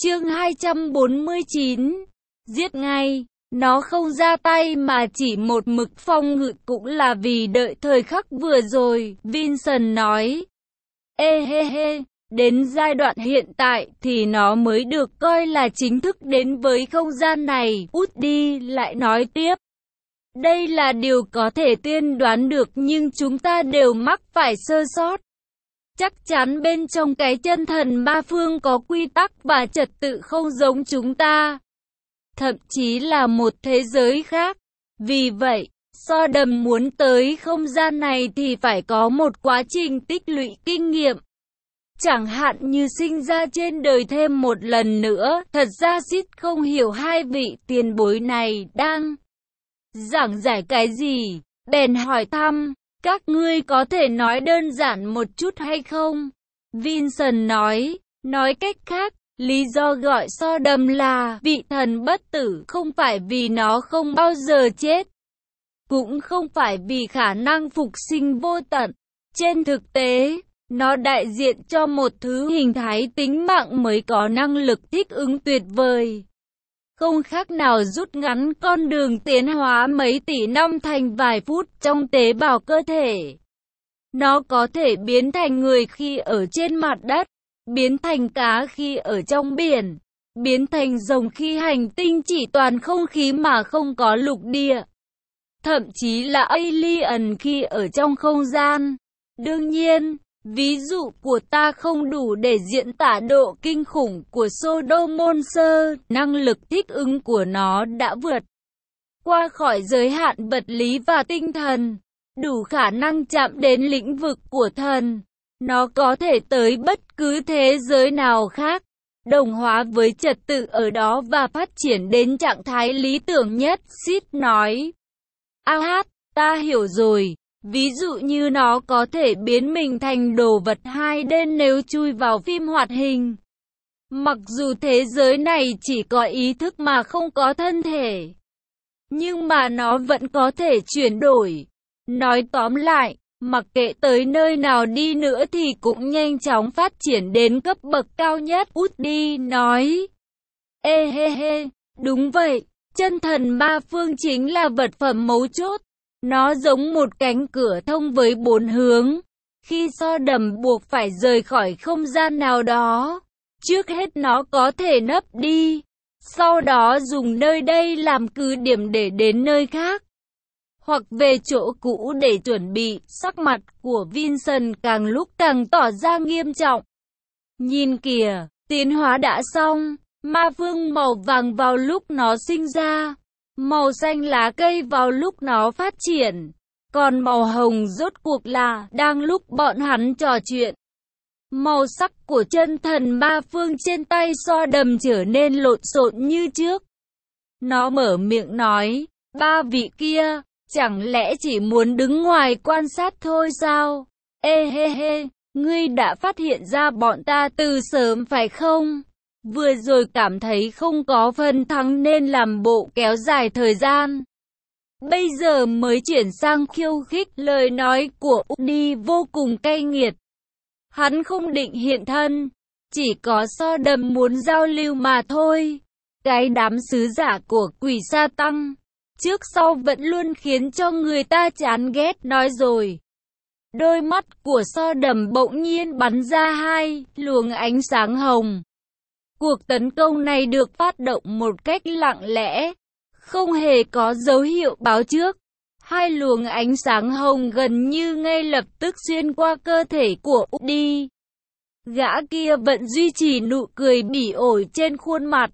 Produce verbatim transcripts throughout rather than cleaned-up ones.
Chương hai trăm bốn mươi chín. Giết ngay. Nó không ra tay mà chỉ một mực phòng ngự cũng là vì đợi thời khắc vừa rồi, Vincent nói. Ê hê hê, đến giai đoạn hiện tại thì nó mới được coi là chính thức đến với không gian này, Woody lại nói tiếp. Đây là điều có thể tiên đoán được nhưng chúng ta đều mắc phải sơ sót. Chắc chắn bên trong cái chân thần ba phương có quy tắc và trật tự không giống chúng ta. Thậm chí là một thế giới khác. Vì vậy, Sodom muốn tới không gian này thì phải có một quá trình tích lũy kinh nghiệm. Chẳng hạn như sinh ra trên đời thêm một lần nữa. Thật ra Sid không hiểu hai vị tiền bối này đang giảng giải cái gì. Bèn hỏi thăm. Các ngươi có thể nói đơn giản một chút hay không? Vincent nói, nói cách khác, lý do gọi Sodom là vị thần bất tử không phải vì nó không bao giờ chết. Cũng không phải vì khả năng phục sinh vô tận. Trên thực tế, nó đại diện cho một thứ hình thái tính mạng mới có năng lực thích ứng tuyệt vời. Không khác nào rút ngắn con đường tiến hóa mấy tỷ năm thành vài phút trong tế bào cơ thể. Nó có thể biến thành người khi ở trên mặt đất, biến thành cá khi ở trong biển, biến thành rồng khi hành tinh chỉ toàn không khí mà không có lục địa. Thậm chí là alien khi ở trong không gian. Đương nhiên, ví dụ của ta không đủ để diễn tả độ kinh khủng của Sodom Monster, năng lực thích ứng của nó đã vượt qua khỏi giới hạn vật lý và tinh thần, đủ khả năng chạm đến lĩnh vực của thần. Nó có thể tới bất cứ thế giới nào khác, đồng hóa với trật tự ở đó và phát triển đến trạng thái lý tưởng nhất, Sid nói. A hát, ta hiểu rồi. Ví dụ như nó có thể biến mình thành đồ vật hai D nếu chui vào phim hoạt hình. Mặc dù thế giới này chỉ có ý thức mà không có thân thể, nhưng mà nó vẫn có thể chuyển đổi. Nói tóm lại, mặc kệ tới nơi nào đi nữa thì cũng nhanh chóng phát triển đến cấp bậc cao nhất, Woody nói. Ê hê hê, đúng vậy, chân thần ba phương chính là vật phẩm mấu chốt. Nó giống một cánh cửa thông với bốn hướng. Khi Sodom buộc phải rời khỏi không gian nào đó, trước hết nó có thể nấp đi, sau đó dùng nơi đây làm cứ điểm để đến nơi khác, hoặc về chỗ cũ để chuẩn bị. Sắc mặt của Vincent càng lúc càng tỏ ra nghiêm trọng. Nhìn kìa, tiến hóa đã xong, ma vương màu vàng vào lúc nó sinh ra, màu xanh lá cây vào lúc nó phát triển, còn màu hồng rốt cuộc là đang lúc bọn hắn trò chuyện. Màu sắc của chân thần ba phương trên tay Sodom trở nên lộn xộn như trước. Nó mở miệng nói, ba vị kia, chẳng lẽ chỉ muốn đứng ngoài quan sát thôi sao? Ê hê hê, ngươi đã phát hiện ra bọn ta từ sớm phải không? Vừa rồi cảm thấy không có phần thắng nên làm bộ kéo dài thời gian. Bây giờ mới chuyển sang khiêu khích. Lời nói của Woody vô cùng cay nghiệt. Hắn không định hiện thân, chỉ có Sodom muốn giao lưu mà thôi. Cái đám sứ giả của quỷ sa tăng, trước sau vẫn luôn khiến cho người ta chán ghét. Nói rồi, đôi mắt của Sodom bỗng nhiên bắn ra hai luồng ánh sáng hồng. Cuộc tấn công này được phát động một cách lặng lẽ, không hề có dấu hiệu báo trước. Hai luồng ánh sáng hồng gần như ngay lập tức xuyên qua cơ thể của Woody. Gã kia vẫn duy trì nụ cười bỉ ổi trên khuôn mặt.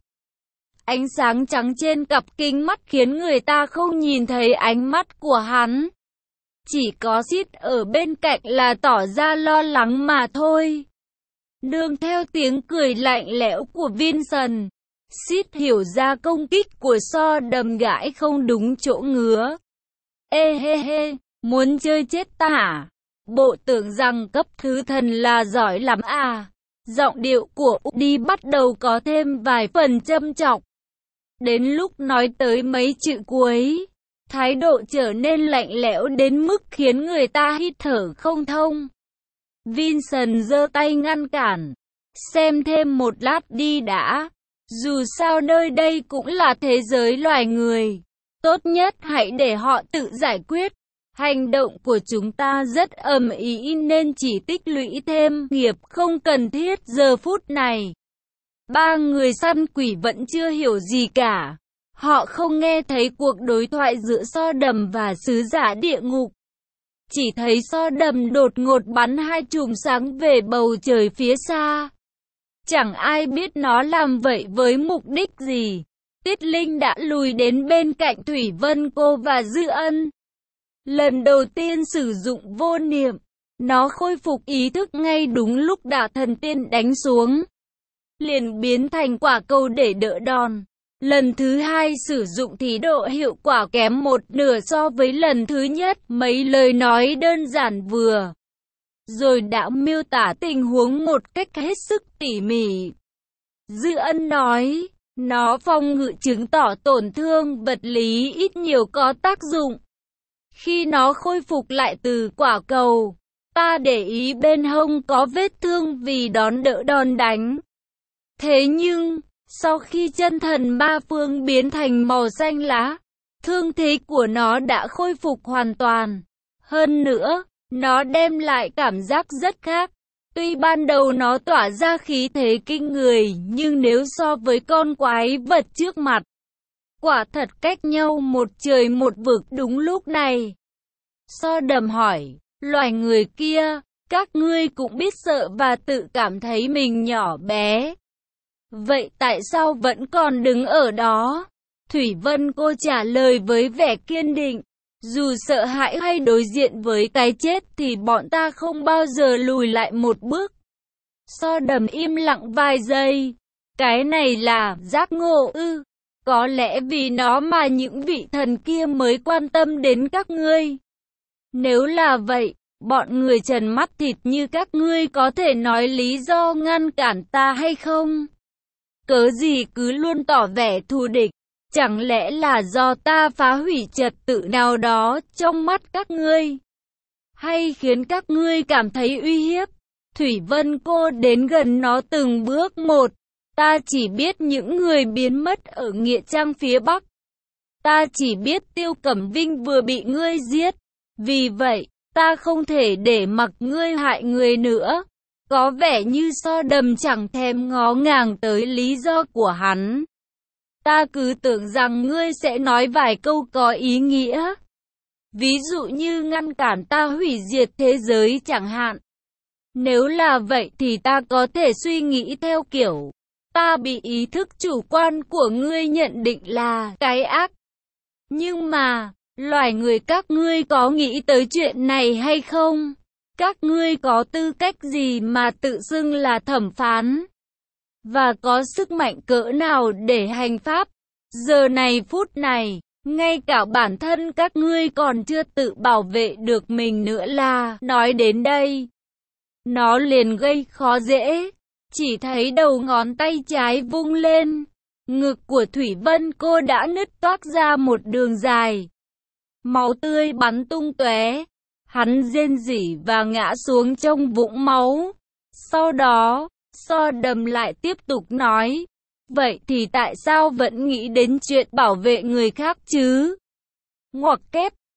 Ánh sáng trắng trên cặp kính mắt khiến người ta không nhìn thấy ánh mắt của hắn. Chỉ có Sid ở bên cạnh là tỏ ra lo lắng mà thôi. Nương theo tiếng cười lạnh lẽo của Vincent, Sid hiểu ra công kích của Sodom gãi không đúng chỗ ngứa. Ê hê hê, muốn chơi chết ta hả? Bộ tưởng rằng cấp thứ thần là giỏi lắm à? Giọng điệu của Woody bắt đầu có thêm vài phần châm chọc. Đến lúc nói tới mấy chữ cuối, thái độ trở nên lạnh lẽo đến mức khiến người ta hít thở không thông. Vincent giơ tay ngăn cản. Xem thêm một lát đi đã. Dù sao nơi đây cũng là thế giới loài người. Tốt nhất hãy để họ tự giải quyết. Hành động của chúng ta rất ầm ĩ nên chỉ tích lũy thêm nghiệp không cần thiết giờ phút này. Ba người săn quỷ vẫn chưa hiểu gì cả. Họ không nghe thấy cuộc đối thoại giữa So Đầm và sứ giả địa ngục. Chỉ thấy So Đầm đột ngột bắn hai chùm sáng về bầu trời phía xa. Chẳng ai biết nó làm vậy với mục đích gì. Tiết Linh đã lùi đến bên cạnh Thủy Vân Cô và Dư Ân. Lần đầu tiên sử dụng vô niệm, nó khôi phục ý thức ngay đúng lúc Đả Thần Tiên đánh xuống. Liền biến thành quả cầu để đỡ đòn. Lần thứ hai sử dụng thì độ hiệu quả kém một nửa so với lần thứ nhất. Mấy lời nói đơn giản vừa rồi đã miêu tả tình huống một cách hết sức tỉ mỉ. Dư Ân nói, nó phòng ngự chứng tỏ tổn thương vật lý ít nhiều có tác dụng. Khi nó khôi phục lại từ quả cầu, ta để ý bên hông có vết thương vì đón đỡ đòn đánh. Thế nhưng, sau khi chân thần ma phương biến thành màu xanh lá, thương thế của nó đã khôi phục hoàn toàn. Hơn nữa, nó đem lại cảm giác rất khác. Tuy ban đầu nó tỏa ra khí thế kinh người, nhưng nếu so với con quái vật trước mặt, quả thật cách nhau một trời một vực đúng lúc này. So Đầm hỏi, loài người kia, các ngươi cũng biết sợ và tự cảm thấy mình nhỏ bé. Vậy tại sao vẫn còn đứng ở đó? Thủy Vân Cô trả lời với vẻ kiên định. Dù sợ hãi hay đối diện với cái chết thì bọn ta không bao giờ lùi lại một bước. So Đầm im lặng vài giây. Cái này là giác ngộ ư? Có lẽ vì nó mà những vị thần kia mới quan tâm đến các ngươi. Nếu là vậy, bọn người trần mắt thịt như các ngươi có thể nói lý do ngăn cản ta hay không? Cớ gì cứ luôn tỏ vẻ thù địch? Chẳng lẽ là do ta phá hủy trật tự nào đó trong mắt các ngươi? Hay khiến các ngươi cảm thấy uy hiếp? Thủy Vân Cô đến gần nó từng bước một. Ta chỉ biết những người biến mất ở Nghĩa Trang phía Bắc. Ta chỉ biết Tiêu Cẩm Vinh vừa bị ngươi giết. Vì vậy, ta không thể để mặc ngươi hại người nữa. Có vẻ như So Đầm chẳng thèm ngó ngàng tới lý do của hắn. Ta cứ tưởng rằng ngươi sẽ nói vài câu có ý nghĩa. Ví dụ như ngăn cản ta hủy diệt thế giới chẳng hạn. Nếu là vậy thì ta có thể suy nghĩ theo kiểu, ta bị ý thức chủ quan của ngươi nhận định là cái ác. Nhưng mà, loài người các ngươi có nghĩ tới chuyện này hay không? Các ngươi có tư cách gì mà tự xưng là thẩm phán? Và có sức mạnh cỡ nào để hành pháp? Giờ này phút này, ngay cả bản thân các ngươi còn chưa tự bảo vệ được mình nữa là, nói đến đây, nó liền gây khó dễ. Chỉ thấy đầu ngón tay trái vung lên, ngực của Thủy Vân Cô đã nứt toác ra một đường dài. Máu tươi bắn tung tóe. Hắn rên rỉ và ngã xuống trong vũng máu. Sau đó, So Đầm lại tiếp tục nói, vậy thì tại sao vẫn nghĩ đến chuyện bảo vệ người khác chứ? Ngoặc kép,